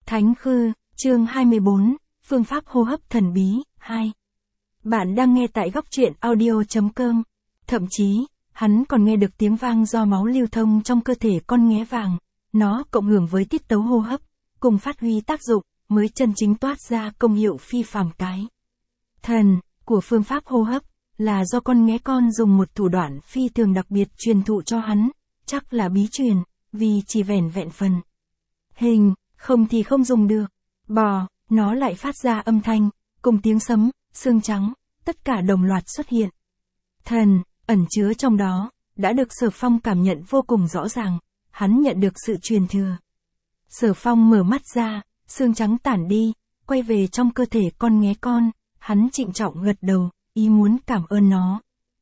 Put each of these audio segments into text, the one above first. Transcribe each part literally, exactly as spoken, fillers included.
Thánh Khư, chương hai mươi bốn, Phương pháp hô hấp thần bí, hai. Bạn đang nghe tại góc truyện audio chấm com. Thậm chí, hắn còn nghe được tiếng vang do máu lưu thông trong cơ thể con nghé vàng. Nó cộng hưởng với tiết tấu hô hấp, cùng phát huy tác dụng, mới chân chính toát ra công hiệu phi phàm cái. Thần, của phương pháp hô hấp, là do con nghé con dùng một thủ đoạn phi thường đặc biệt truyền thụ cho hắn, chắc là bí truyền, vì chỉ vẻn vẹn phần hình, không thì không dùng được. Bò, nó lại phát ra âm thanh, cùng tiếng sấm, xương trắng, tất cả đồng loạt xuất hiện. Thần, ẩn chứa trong đó, đã được Sở Phong cảm nhận vô cùng rõ ràng, hắn nhận được sự truyền thừa. Sở Phong mở mắt ra, xương trắng tản đi, quay về trong cơ thể con nghé con, hắn trịnh trọng gật đầu, ý muốn cảm ơn nó.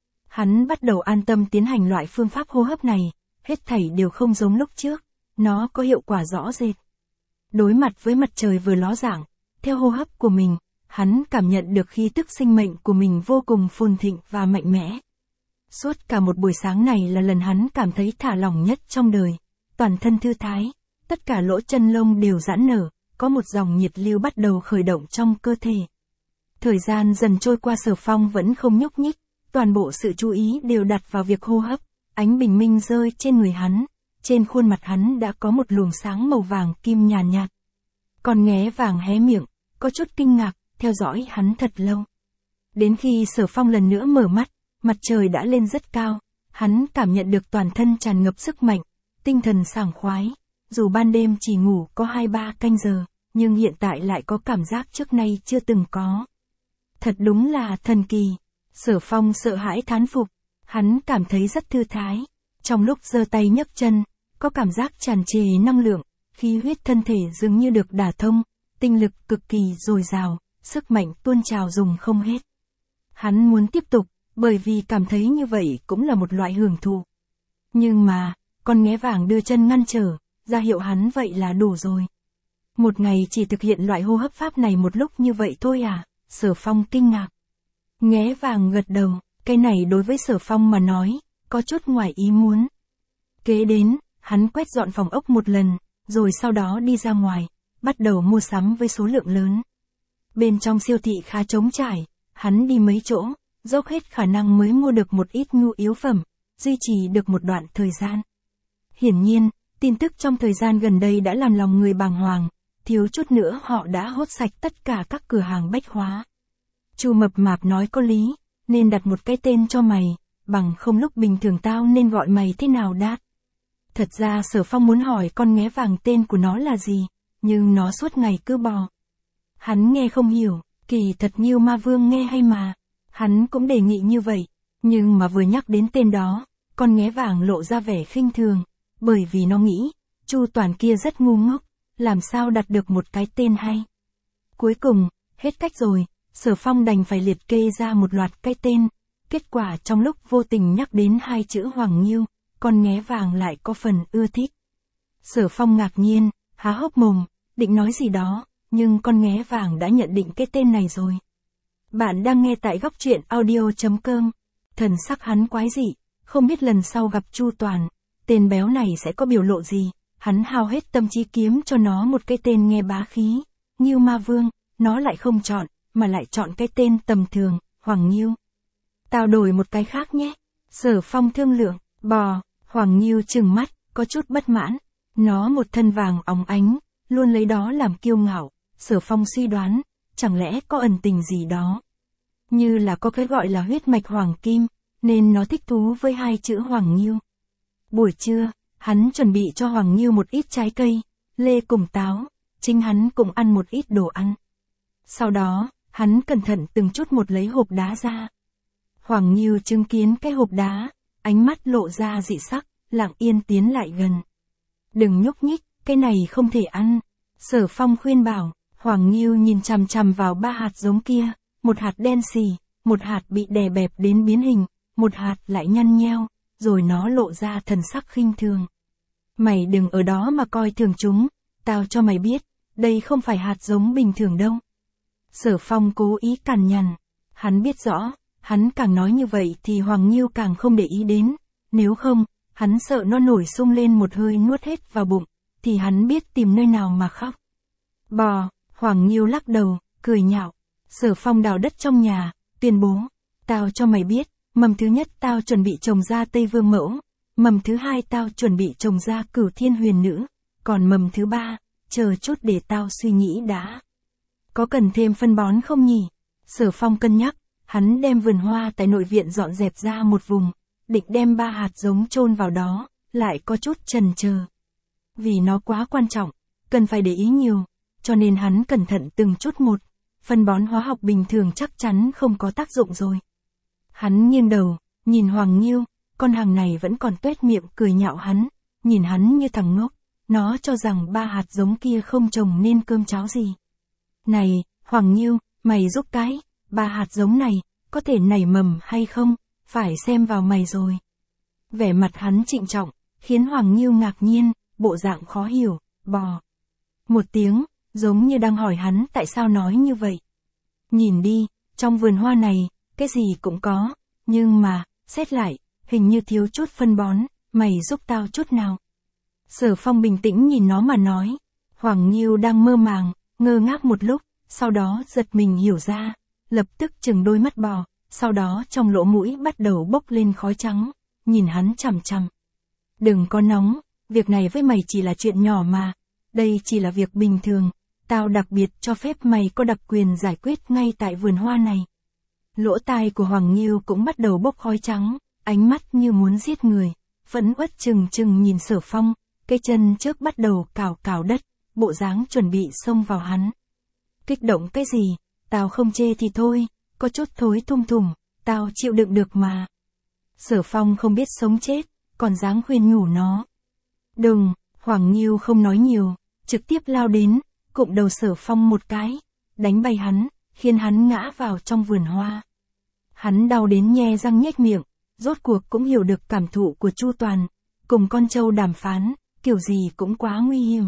Hắn bắt đầu an tâm tiến hành loại phương pháp hô hấp này, hết thảy đều không giống lúc trước, nó có hiệu quả rõ rệt. Đối mặt với mặt trời vừa ló dạng, theo hô hấp của mình, hắn cảm nhận được khí tức sinh mệnh của mình vô cùng phồn thịnh và mạnh mẽ. Suốt cả một buổi sáng này là lần hắn cảm thấy thả lỏng nhất trong đời, toàn thân thư thái, tất cả lỗ chân lông đều giãn nở, có một dòng nhiệt lưu bắt đầu khởi động trong cơ thể. Thời gian dần trôi qua, Sở Phong vẫn không nhúc nhích, toàn bộ sự chú ý đều đặt vào việc hô hấp, ánh bình minh rơi trên người hắn, trên khuôn mặt hắn đã có một luồng sáng màu vàng kim nhàn nhạt, nhạt. Con nghé vàng hé miệng, có chút kinh ngạc, theo dõi hắn thật lâu. Đến khi Sở Phong lần nữa mở mắt, mặt trời đã lên rất cao, hắn cảm nhận được toàn thân tràn ngập sức mạnh, tinh thần sảng khoái, dù ban đêm chỉ ngủ có hai ba canh giờ, nhưng hiện tại lại có cảm giác trước nay chưa từng có. Thật đúng là thần kỳ. Sở Phong sợ hãi thán phục, hắn cảm thấy rất thư thái, trong lúc giơ tay nhấc chân, có cảm giác tràn trề năng lượng, khí huyết thân thể dường như được đả thông, tinh lực cực kỳ dồi dào, sức mạnh tuôn trào dùng không hết. Hắn muốn tiếp tục, bởi vì cảm thấy như vậy cũng là một loại hưởng thụ. Nhưng mà, con nghé vàng đưa chân ngăn trở, ra hiệu hắn vậy là đủ rồi. Một ngày chỉ thực hiện loại hô hấp pháp này một lúc như vậy thôi à? Sở Phong kinh ngạc. Nghé vàng gật đầu, cái này đối với Sở Phong mà nói, có chút ngoài ý muốn. Kế đến, hắn quét dọn phòng ốc một lần, rồi sau đó đi ra ngoài, bắt đầu mua sắm với số lượng lớn. Bên trong siêu thị khá trống trải, hắn đi mấy chỗ, dốc hết khả năng mới mua được một ít nhu yếu phẩm, duy trì được một đoạn thời gian. Hiển nhiên, tin tức trong thời gian gần đây đã làm lòng người bàng hoàng, thiếu chút nữa họ đã hốt sạch tất cả các cửa hàng bách hóa. Chu Mập Mạp nói có lý, nên đặt một cái tên cho mày, bằng không lúc bình thường tao nên gọi mày thế nào đát. Thật ra Sở Phong muốn hỏi con nghé vàng tên của nó là gì, nhưng nó suốt ngày cứ bò. Hắn nghe không hiểu, kỳ thật Nhiêu Ma Vương nghe hay mà. Hắn cũng đề nghị như vậy, nhưng mà vừa nhắc đến tên đó, con nghé vàng lộ ra vẻ khinh thường, bởi vì nó nghĩ, Chu Toàn kia rất ngu ngốc, làm sao đặt được một cái tên hay. Cuối cùng, hết cách rồi, Sở Phong đành phải liệt kê ra một loạt cái tên, kết quả trong lúc vô tình nhắc đến hai chữ Hoàng Nhiêu, con nghé vàng lại có phần ưa thích. Sở Phong ngạc nhiên, há hốc mồm, định nói gì đó, nhưng con nghé vàng đã nhận định cái tên này rồi. Bạn đang nghe tại góc truyện audio chấm com. Thần sắc hắn quái dị, không biết lần sau gặp Chu Toàn, tên béo này sẽ có biểu lộ gì. Hắn hao hết tâm trí kiếm cho nó một cái tên nghe bá khí. Nhiêu Ma Vương, nó lại không chọn, mà lại chọn cái tên tầm thường, Hoàng Nhiêu. Tao đổi một cái khác nhé. Sở Phong thương lượng, bò, Hoàng Nhiêu trừng mắt, có chút bất mãn. Nó một thân vàng óng ánh, luôn lấy đó làm kiêu ngạo. Sở Phong suy đoán, chẳng lẽ có ẩn tình gì đó. Như là có cái gọi là huyết mạch hoàng kim, nên nó thích thú với hai chữ Hoàng Nhiêu. Buổi trưa, hắn chuẩn bị cho Hoàng Nhiêu một ít trái cây, lê cùng táo, chính hắn cũng ăn một ít đồ ăn. Sau đó, hắn cẩn thận từng chút một lấy hộp đá ra. Hoàng Nhiêu chứng kiến cái hộp đá, ánh mắt lộ ra dị sắc, lặng yên tiến lại gần. Đừng nhúc nhích, cái này không thể ăn. Sở Phong khuyên bảo. Hoàng Nhiêu nhìn chằm chằm vào ba hạt giống kia, một hạt đen xì, một hạt bị đè bẹp đến biến hình, một hạt lại nhăn nheo, rồi nó lộ ra thần sắc khinh thường. Mày đừng ở đó mà coi thường chúng, tao cho mày biết, đây không phải hạt giống bình thường đâu. Sở Phong cố ý cằn nhằn, hắn biết rõ, hắn càng nói như vậy thì Hoàng Nhiêu càng không để ý đến, nếu không, hắn sợ nó nổi sung lên một hơi nuốt hết vào bụng, thì hắn biết tìm nơi nào mà khóc. Bò, Hoàng Nghiêu lắc đầu, cười nhạo. Sở Phong đào đất trong nhà, tuyên bố. Tao cho mày biết, mầm thứ nhất tao chuẩn bị trồng ra Tây Vương Mẫu. Mầm thứ hai tao chuẩn bị trồng ra Cửu Thiên Huyền Nữ. Còn mầm thứ ba, chờ chút để tao suy nghĩ đã. Có cần thêm phân bón không nhỉ? Sở Phong cân nhắc, hắn đem vườn hoa tại nội viện dọn dẹp ra một vùng, định đem ba hạt giống chôn vào đó, lại có chút chần chờ. Vì nó quá quan trọng, cần phải để ý nhiều, cho nên hắn cẩn thận từng chút một, phân bón hóa học bình thường chắc chắn không có tác dụng rồi. Hắn nghiêng đầu, nhìn Hoàng Nghiêu, con hàng này vẫn còn tuét miệng cười nhạo hắn, nhìn hắn như thằng ngốc, nó cho rằng ba hạt giống kia không trồng nên cơm cháo gì. Này, Hoàng Nghiêu, mày giúp cái, ba hạt giống này, có thể nảy mầm hay không, phải xem vào mày rồi. Vẻ mặt hắn trịnh trọng, khiến Hoàng Nghiêu ngạc nhiên, bộ dạng khó hiểu, bò. Một tiếng, giống như đang hỏi hắn tại sao nói như vậy. Nhìn đi, trong vườn hoa này, cái gì cũng có, nhưng mà, xét lại, hình như thiếu chút phân bón, mày giúp tao chút nào. Sở Phong bình tĩnh nhìn nó mà nói. Hoàng Nghiêu đang mơ màng, ngơ ngác một lúc, sau đó giật mình hiểu ra, lập tức chừng đôi mắt bò, sau đó trong lỗ mũi bắt đầu bốc lên khói trắng, nhìn hắn chằm chằm. Đừng có nóng, việc này với mày chỉ là chuyện nhỏ mà, đây chỉ là việc bình thường, tao đặc biệt cho phép mày có đặc quyền giải quyết ngay tại vườn hoa này. Lỗ tai của Hoàng Nghiêu cũng bắt đầu bốc khói trắng, ánh mắt như muốn giết người, vẫn uất chừng chừng nhìn Sở Phong, cái chân trước bắt đầu cào cào đất, bộ dáng chuẩn bị xông vào hắn. Kích động cái gì, tao không chê thì thôi, có chút thối thum thủm, tao chịu đựng được mà. Sở Phong không biết sống chết, còn dáng khuyên nhủ nó. Đừng, Hoàng Nghiêu không nói nhiều, trực tiếp lao đến, cụm đầu Sở Phong một cái, đánh bay hắn, khiến hắn ngã vào trong vườn hoa. Hắn đau đến nhe răng nhếch miệng, rốt cuộc cũng hiểu được cảm thụ của Chu Toàn, cùng con trâu đàm phán, kiểu gì cũng quá nguy hiểm.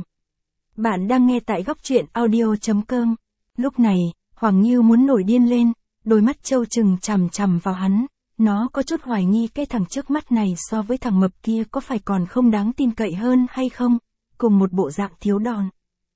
Bạn đang nghe tại góc truyện audio chấm com. Lúc này, Hoàng Nghiêu muốn nổi điên lên, đôi mắt trâu trừng chằm chằm vào hắn, nó có chút hoài nghi cái thằng trước mắt này so với thằng mập kia có phải còn không đáng tin cậy hơn hay không, cùng một bộ dạng thiếu đòn.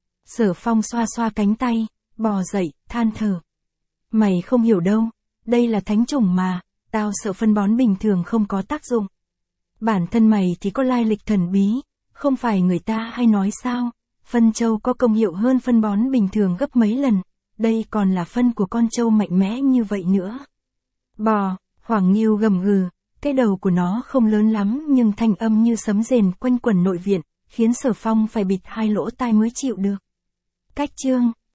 Sở Phong xoa xoa cánh tay, bò dậy, than thở. Mày không hiểu đâu, đây là thánh chủng mà, tao sợ phân bón bình thường không có tác dụng. Bản thân mày thì có lai lịch thần bí, không phải người ta hay nói sao, phân trâu có công hiệu hơn phân bón bình thường gấp mấy lần, đây còn là phân của con trâu mạnh mẽ như vậy nữa. Bò, Hoàng Nghiêu gầm gừ, cái đầu của nó không lớn lắm nhưng thanh âm như sấm rền quanh quẩn nội viện, khiến Sở Phong phải bịt hai lỗ tai mới chịu được. Cách chương